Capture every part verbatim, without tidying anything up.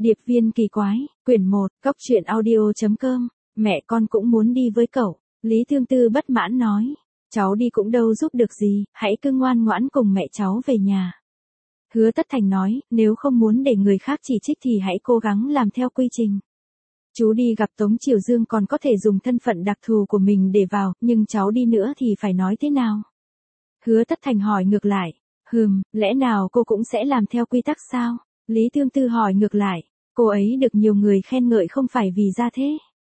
Điệp viên kỳ quái, quyển một, cốc truyện audio.com, mẹ con cũng muốn đi với cậu. Lý Thương Tư bất mãn nói, cháu đi cũng đâu giúp được gì, hãy cứ ngoan ngoãn cùng mẹ cháu về nhà. Hứa Tất Thành nói, nếu không muốn để người khác chỉ trích thì hãy cố gắng làm theo quy trình. Chú đi gặp Tống Triều Dương còn có thể dùng thân phận đặc thù của mình để vào, nhưng cháu đi nữa thì phải nói thế nào? Hứa Tất Thành hỏi ngược lại, hừm, lẽ nào cô cũng sẽ làm theo quy tắc sao? Lý Thương Tư hỏi ngược lại, cô ấy được nhiều người khen ngợi không phải vì ra thế.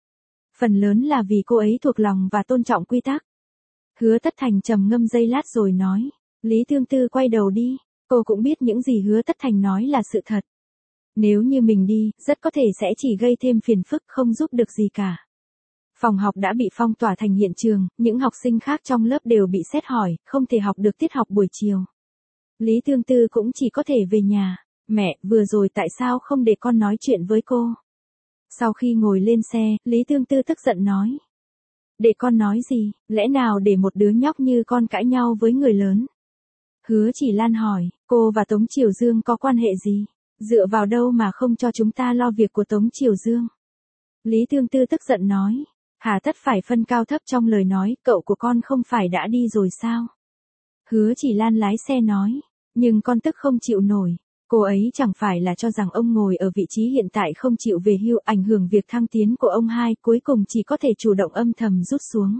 Phần lớn là vì cô ấy thuộc lòng và tôn trọng quy tắc. Hứa Tất Thành trầm ngâm giây lát rồi nói, Lý Thương Tư quay đầu đi, cô cũng biết những gì Hứa Tất Thành nói là sự thật. Nếu như mình đi, rất có thể sẽ chỉ gây thêm phiền phức không giúp được gì cả. Phòng học đã bị phong tỏa thành hiện trường, những học sinh khác trong lớp đều bị xét hỏi, không thể học được tiết học buổi chiều. Lý Thương Tư cũng chỉ có thể về nhà. Mẹ, vừa rồi tại sao không để con nói chuyện với cô? Sau khi ngồi lên xe, Lý Thương Tư tức giận nói. Để con nói gì, lẽ nào để một đứa nhóc như con cãi nhau với người lớn? Hứa Chỉ Lan hỏi, cô và Tống Triều Dương có quan hệ gì? Dựa vào đâu mà không cho chúng ta lo việc của Tống Triều Dương? Lý Thương Tư tức giận nói, hà tất phải phân cao thấp trong lời nói, cậu của con không phải đã đi rồi sao? Hứa Chỉ Lan lái xe nói, nhưng con tức không chịu nổi. Cô ấy chẳng phải là cho rằng ông ngồi ở vị trí hiện tại không chịu về hưu ảnh hưởng việc thăng tiến của ông hai, cuối cùng chỉ có thể chủ động âm thầm rút xuống.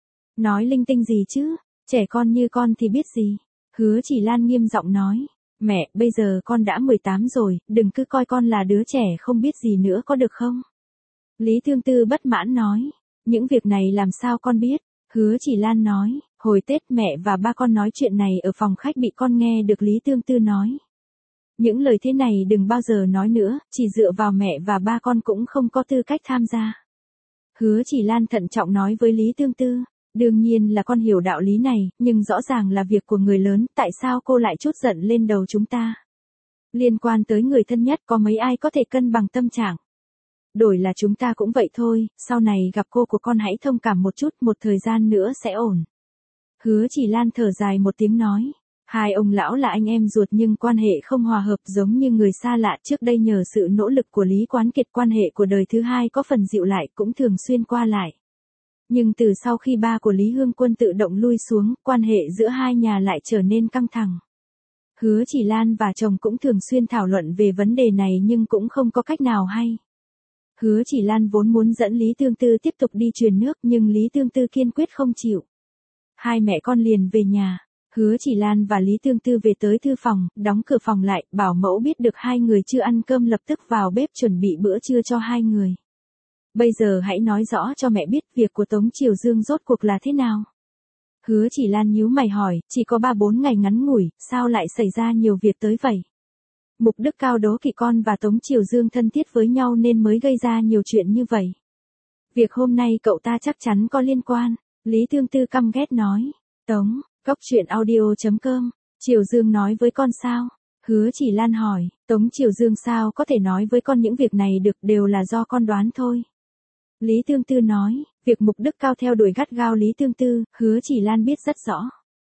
Nói linh tinh gì chứ, trẻ con như con thì biết gì. Hứa Chỉ Lan nghiêm giọng nói, mẹ, bây giờ con đã mười tám rồi, đừng cứ coi con là đứa trẻ không biết gì nữa có được không? Lý Thương Tư bất mãn nói, những việc này làm sao con biết? Hứa Chỉ Lan nói, hồi Tết mẹ và ba con nói chuyện này ở phòng khách bị con nghe được Lý Thương Tư nói. Những lời thế này đừng bao giờ nói nữa, chỉ dựa vào mẹ và ba con cũng không có tư cách tham gia. Hứa Chỉ Lan thận trọng nói với Lý Thương Tư, đương nhiên là con hiểu đạo lý này, nhưng rõ ràng là việc của người lớn, tại sao cô lại trút giận lên đầu chúng ta? Liên quan tới người thân nhất có mấy ai có thể cân bằng tâm trạng. Đổi là chúng ta cũng vậy thôi, sau này gặp cô của con hãy thông cảm một chút, một thời gian nữa sẽ ổn. Hứa Chỉ Lan thở dài một tiếng nói. Hai ông lão là anh em ruột nhưng quan hệ không hòa hợp giống như người xa lạ. Trước đây nhờ sự nỗ lực của Lý Quán Kiệt quan hệ của đời thứ hai có phần dịu lại cũng thường xuyên qua lại. Nhưng từ sau khi ba của Lý Hương Quân tự động lui xuống, quan hệ giữa hai nhà lại trở nên căng thẳng. Hứa Chỉ Lan và chồng cũng thường xuyên thảo luận về vấn đề này nhưng cũng không có cách nào hay. Hứa Chỉ Lan vốn muốn dẫn Lý Thương Tư tiếp tục đi truyền nước nhưng Lý Thương Tư kiên quyết không chịu. Hai mẹ con liền về nhà. Hứa Chỉ Lan và Lý Thương Tư về tới thư phòng, đóng cửa phòng lại, bảo mẫu biết được hai người chưa ăn cơm lập tức vào bếp chuẩn bị bữa trưa cho hai người. Bây giờ hãy nói rõ cho mẹ biết việc của Tống Triều Dương rốt cuộc là thế nào. Hứa Chỉ Lan nhíu mày hỏi, chỉ có ba bốn ngày ngắn ngủi, sao lại xảy ra nhiều việc tới vậy? Mục Đức Cao đố kỵ con và Tống Triều Dương thân thiết với nhau nên mới gây ra nhiều chuyện như vậy. Việc hôm nay cậu ta chắc chắn có liên quan, Lý Thương Tư căm ghét nói. Tống, cốc truyện audio.com, Triều Dương nói với con sao? Hứa Chỉ Lan hỏi, Tống Triều Dương sao có thể nói với con những việc này được, đều là do con đoán thôi. Lý Thương Tư nói, việc Mục Đức Cao theo đuổi gắt gao Lý Thương Tư, Hứa Chỉ Lan biết rất rõ.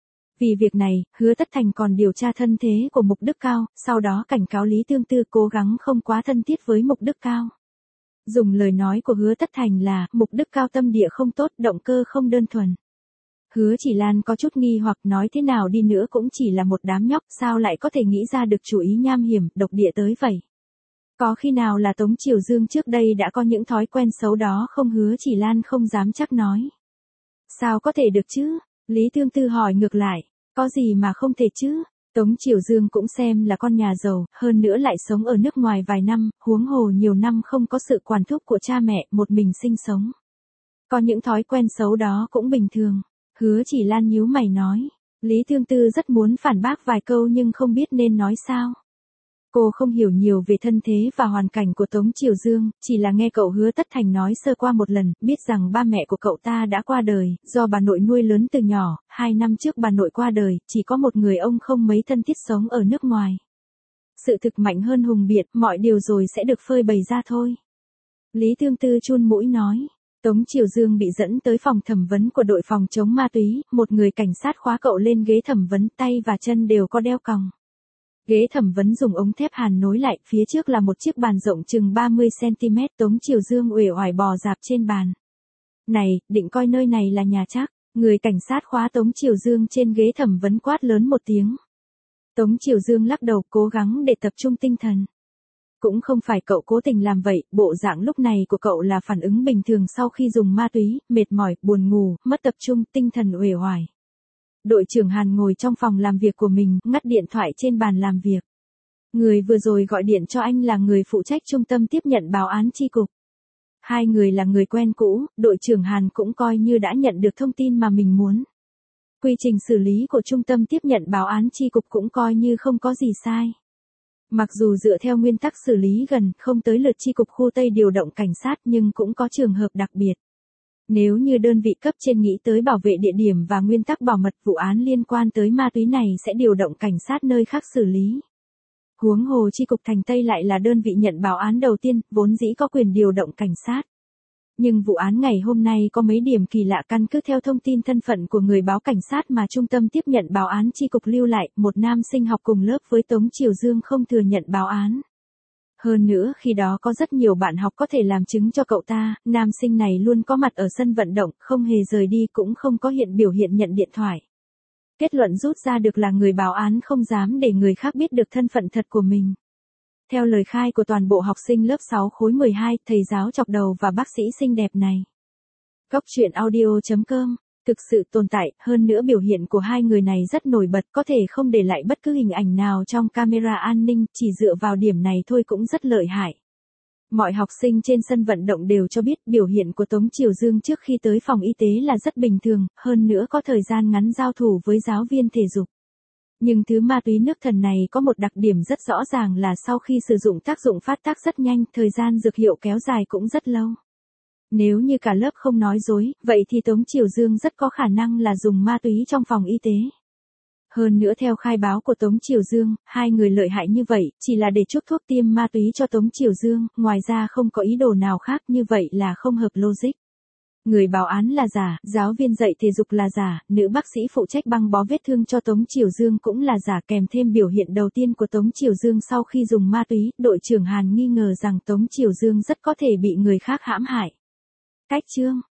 Vì việc này, Hứa Tất Thành còn điều tra thân thế của Mục Đức Cao, sau đó cảnh cáo Lý Thương Tư cố gắng không quá thân thiết với Mục Đức Cao. Dùng lời nói của Hứa Tất Thành là, Mục Đức Cao tâm địa không tốt, động cơ không đơn thuần. Hứa Chỉ Lan có chút nghi hoặc nói thế nào đi nữa cũng chỉ là một đám nhóc, sao lại có thể nghĩ ra được chủ ý nham hiểm, độc địa tới vậy. Có khi nào là Tống Triều Dương trước đây đã có những thói quen xấu đó không? Hứa Chỉ Lan không dám chắc nói. Sao có thể được chứ? Lý Thương Tư hỏi ngược lại, có gì mà không thể chứ? Tống Triều Dương cũng xem là con nhà giàu, hơn nữa lại sống ở nước ngoài vài năm, huống hồ nhiều năm không có sự quản thúc của cha mẹ, một mình sinh sống. Có những thói quen xấu đó cũng bình thường. Hứa Chỉ Lan nhíu mày nói, Lý Thương Tư rất muốn phản bác vài câu nhưng không biết nên nói sao. Cô không hiểu nhiều về thân thế và hoàn cảnh của Tống Triều Dương, chỉ là nghe cậu Hứa Tất Thành nói sơ qua một lần, biết rằng ba mẹ của cậu ta đã qua đời, do bà nội nuôi lớn từ nhỏ, hai năm trước bà nội qua đời, chỉ có một người ông không mấy thân thiết sống ở nước ngoài. Sự thực mạnh hơn hùng biện, mọi điều rồi sẽ được phơi bày ra thôi. Lý Thương Tư chun mũi nói. Tống Triều Dương bị dẫn tới phòng thẩm vấn của đội phòng chống ma túy, một người cảnh sát khóa cậu lên ghế thẩm vấn, tay và chân đều có đeo còng. Ghế thẩm vấn dùng ống thép hàn nối lại, phía trước là một chiếc bàn rộng chừng ba mươi xăng ti mét, Tống Triều Dương uể oải bò dạp trên bàn. Này, định coi nơi này là nhà chắc. Người cảnh sát khóa Tống Triều Dương trên ghế thẩm vấn quát lớn một tiếng. Tống Triều Dương lắc đầu cố gắng để tập trung tinh thần. Cũng không phải cậu cố tình làm vậy, bộ dạng lúc này của cậu là phản ứng bình thường sau khi dùng ma túy, mệt mỏi, buồn ngủ, mất tập trung, tinh thần uể oải. Đội trưởng Hàn ngồi trong phòng làm việc của mình, ngắt điện thoại trên bàn làm việc. Người vừa rồi gọi điện cho anh là người phụ trách trung tâm tiếp nhận báo án chi cục. Hai người là người quen cũ, đội trưởng Hàn cũng coi như đã nhận được thông tin mà mình muốn. Quy trình xử lý của trung tâm tiếp nhận báo án chi cục cũng coi như không có gì sai. Mặc dù dựa theo nguyên tắc xử lý gần, không tới lượt chi cục khu Tây điều động cảnh sát nhưng cũng có trường hợp đặc biệt. Nếu như đơn vị cấp trên nghĩ tới bảo vệ địa điểm và nguyên tắc bảo mật vụ án liên quan tới ma túy này sẽ điều động cảnh sát nơi khác xử lý. Huống hồ chi cục Thành Tây lại là đơn vị nhận báo án đầu tiên, vốn dĩ có quyền điều động cảnh sát. Nhưng vụ án ngày hôm nay có mấy điểm kỳ lạ căn cứ theo thông tin thân phận của người báo cảnh sát mà trung tâm tiếp nhận báo án chi cục lưu lại, một nam sinh học cùng lớp với Tống Triều Dương không thừa nhận báo án. Hơn nữa khi đó có rất nhiều bạn học có thể làm chứng cho cậu ta, nam sinh này luôn có mặt ở sân vận động, không hề rời đi cũng không có hiện biểu hiện nhận điện thoại. Kết luận rút ra được là người báo án không dám để người khác biết được thân phận thật của mình. Theo lời khai của toàn bộ học sinh lớp sáu khối mười hai, thầy giáo chọc đầu và bác sĩ xinh đẹp này. Góc truyện audio chấm com thực sự tồn tại, hơn nữa biểu hiện của hai người này rất nổi bật, có thể không để lại bất cứ hình ảnh nào trong camera an ninh, chỉ dựa vào điểm này thôi cũng rất lợi hại. Mọi học sinh trên sân vận động đều cho biết biểu hiện của Tống Triều Dương trước khi tới phòng y tế là rất bình thường, hơn nữa có thời gian ngắn giao thủ với giáo viên thể dục. Nhưng thứ ma túy nước thần này có một đặc điểm rất rõ ràng là sau khi sử dụng tác dụng phát tác rất nhanh, thời gian dược hiệu kéo dài cũng rất lâu. Nếu như cả lớp không nói dối, vậy thì Tống Triều Dương rất có khả năng là dùng ma túy trong phòng y tế. Hơn nữa theo khai báo của Tống Triều Dương, hai người lợi hại như vậy, chỉ là để chuốc thuốc tiêm ma túy cho Tống Triều Dương, ngoài ra không có ý đồ nào khác, như vậy là không hợp logic. Người báo án là giả, giáo viên dạy thể dục là giả, nữ bác sĩ phụ trách băng bó vết thương cho Tống Triều Dương cũng là giả, kèm thêm biểu hiện đầu tiên của Tống Triều Dương sau khi dùng ma túy, đội trưởng Hàn nghi ngờ rằng Tống Triều Dương rất có thể bị người khác hãm hại. Cách chương